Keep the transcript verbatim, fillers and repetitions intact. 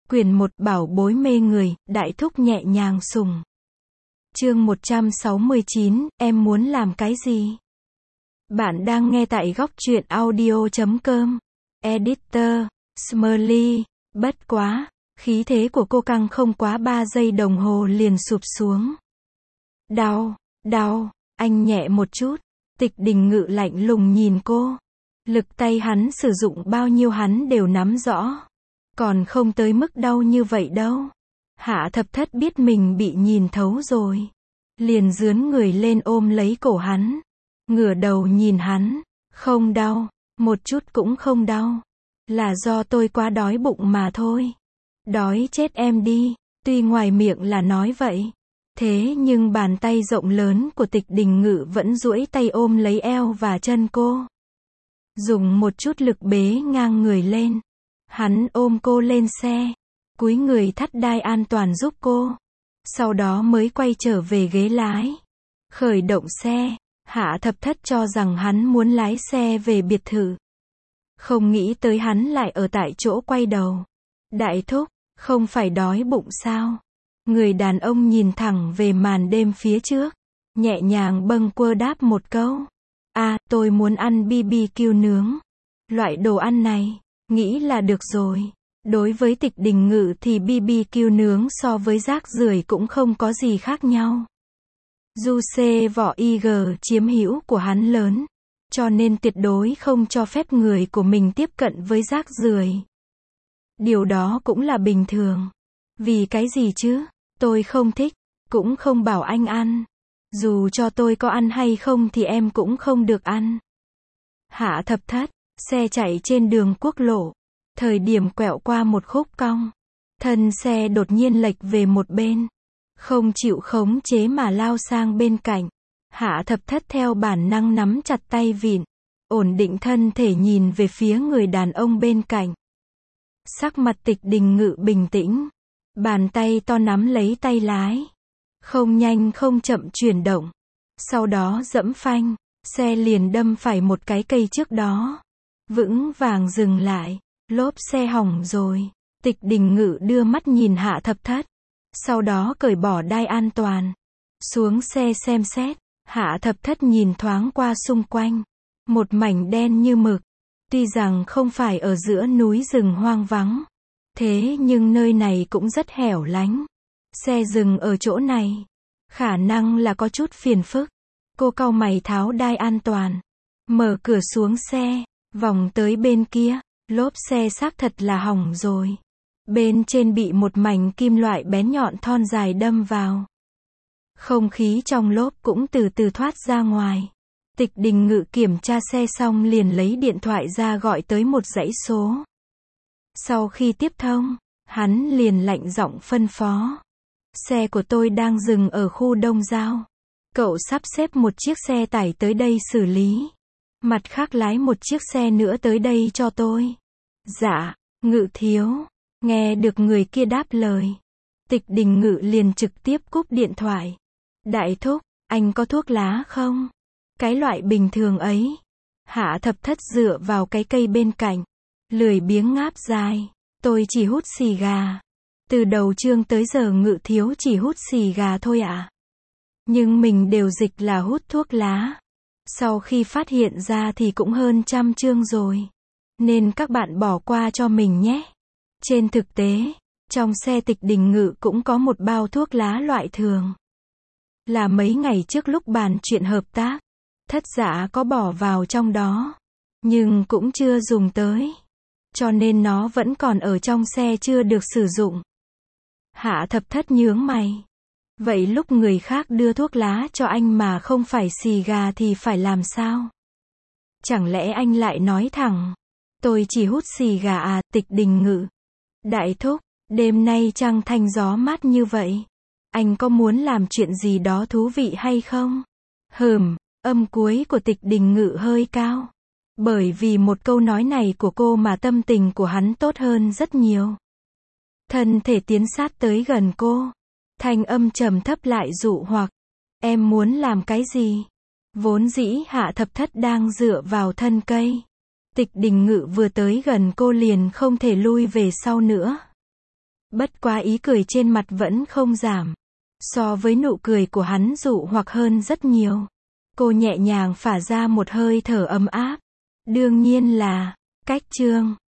Quyển một Bảo bối mê người, đại thúc nhẹ nhàng sùng. Chương một trăm sáu mươi chín, em muốn làm cái gì? Bạn đang nghe tại góc truyện audio chấm com. Editor, Smurly. Bất quá, khí thế của cô căng không quá ba giây đồng hồ liền sụp xuống. Đau, đau, anh nhẹ một chút. Tịch Đình Ngự lạnh lùng nhìn cô. Lực tay hắn sử dụng bao nhiêu hắn đều nắm rõ. Còn không tới mức đau như vậy đâu. Hạ Thập Thất biết mình bị nhìn thấu rồi. Liền dướn người lên ôm lấy cổ hắn. Ngửa đầu nhìn hắn. Không đau, một chút cũng không đau. Là do tôi quá đói bụng mà thôi. Đói chết em đi. Tuy ngoài miệng là nói vậy. Thế nhưng bàn tay rộng lớn của Tịch Đình Ngự vẫn duỗi tay ôm lấy eo và chân cô. Dùng một chút lực bế ngang người lên. Hắn ôm cô lên xe. Cúi người thắt đai an toàn giúp cô. Sau đó mới quay trở về ghế lái. Khởi động xe. Hạ Thập Thất cho rằng hắn muốn lái xe về biệt thự. Không nghĩ tới hắn lại ở tại chỗ quay đầu. Đại thúc, không phải đói bụng sao? Người đàn ông nhìn thẳng về màn đêm phía trước. Nhẹ nhàng bâng quơ đáp một câu. À, tôi muốn ăn bê bê kiu nướng. Loại đồ ăn này, nghĩ là được rồi. Đối với Tịch Đình Ngự thì bê bê kiu nướng so với rác rưởi cũng không có gì khác nhau. Du xê vỏ i giê chiếm hữu của hắn lớn. Cho nên tuyệt đối không cho phép người của mình tiếp cận với rác rưởi. Điều đó cũng là bình thường. Vì cái gì chứ? Tôi không thích, cũng không bảo anh ăn. Dù cho tôi có ăn hay không thì em cũng không được ăn. Hạ Thập Thất, xe chạy trên đường quốc lộ. Thời điểm quẹo qua một khúc cong. Thân xe đột nhiên lệch về một bên. Không chịu khống chế mà lao sang bên cạnh. Hạ Thập Thất theo bản năng nắm chặt tay vịn. Ổn định thân thể nhìn về phía người đàn ông bên cạnh. Sắc mặt Tịch Đình Ngự bình tĩnh. Bàn tay to nắm lấy tay lái. Không nhanh không chậm chuyển động. Sau đó dẫm phanh. Xe liền đâm phải một cái cây trước đó. Vững vàng dừng lại. Lốp xe hỏng rồi. Tịch Đình Ngự đưa mắt nhìn Hạ Thập Thất. Sau đó cởi bỏ đai an toàn. Xuống xe xem xét. Hạ Thập Thất nhìn thoáng qua xung quanh. Một mảnh đen như mực. Tuy rằng không phải ở giữa núi rừng hoang vắng. Thế nhưng nơi này cũng rất hẻo lánh. Xe dừng ở chỗ này. Khả năng là có chút phiền phức. Cô cau mày tháo đai an toàn. Mở cửa xuống xe. Vòng tới bên kia. Lốp xe xác thật là hỏng rồi. Bên trên bị một mảnh kim loại bén nhọn thon dài đâm vào. Không khí trong lốp cũng từ từ thoát ra ngoài. Tịch Đình Ngự kiểm tra xe xong liền lấy điện thoại ra gọi tới một dãy số. Sau khi tiếp thông, hắn liền lạnh giọng phân phó. Xe của tôi đang dừng ở khu Đông Giao. Cậu sắp xếp một chiếc xe tải tới đây xử lý. Mặt khác lái một chiếc xe nữa tới đây cho tôi. Dạ, Ngự thiếu. Nghe được người kia đáp lời. Tịch Đình Ngự liền trực tiếp cúp điện thoại. Đại thúc, anh có thuốc lá không? Cái loại bình thường ấy. Hạ Thập Thất dựa vào cái cây bên cạnh. Lười biếng ngáp dài. Tôi chỉ hút xì gà. Từ đầu chương tới giờ Ngự thiếu chỉ hút xì gà thôi ạ. À? Nhưng mình đều dịch là hút thuốc lá. Sau khi phát hiện ra thì cũng hơn trăm chương rồi. Nên các bạn bỏ qua cho mình nhé. Trên thực tế, trong xe Tịch Đình Ngự cũng có một bao thuốc lá loại thường. Là mấy ngày trước lúc bàn chuyện hợp tác. Thất Dạ có bỏ vào trong đó. Nhưng cũng chưa dùng tới. Cho nên nó vẫn còn ở trong xe chưa được sử dụng. Hạ Thập Thất nhướng mày. Vậy lúc người khác đưa thuốc lá cho anh mà không phải xì gà thì phải làm sao? Chẳng lẽ anh lại nói thẳng. Tôi chỉ hút xì gà à? Tịch Đình Ngự. Đại thúc, đêm nay trăng thanh gió mát như vậy. Anh có muốn làm chuyện gì đó thú vị hay không? Hừm, âm cuối của Tịch Đình Ngự hơi cao. Bởi vì một câu nói này của cô mà tâm tình của hắn tốt hơn rất nhiều. Thân thể tiến sát tới gần cô. Thanh âm trầm thấp lại dụ hoặc. Em muốn làm cái gì? Vốn dĩ Hạ Thập Thất đang dựa vào thân cây. Tịch Đình Ngự vừa tới gần cô liền không thể lui về sau nữa. Bất quá ý cười trên mặt vẫn không giảm. So với nụ cười của hắn dụ hoặc hơn rất nhiều. Cô nhẹ nhàng phả ra một hơi thở ấm áp. Đương nhiên là, cách chương.